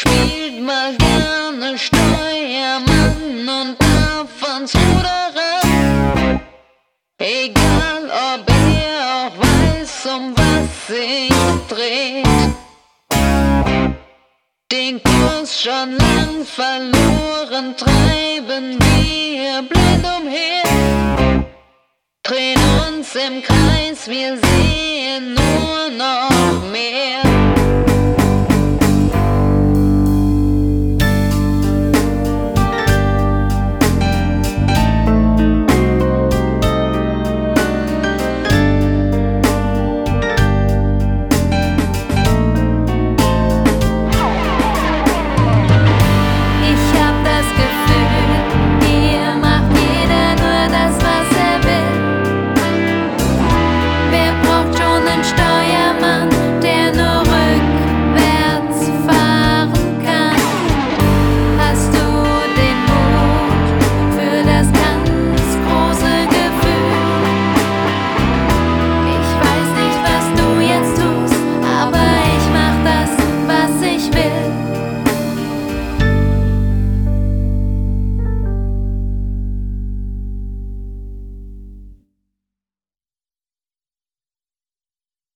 spielt mal gerne Steuermann und darf ans Rudere. Egal ob er auch weiß, um was sich dreht. Den Kurs schon lang verloren, treiben wir blind umher. Drehen uns im Kreis, wir sehen nur noch mehr.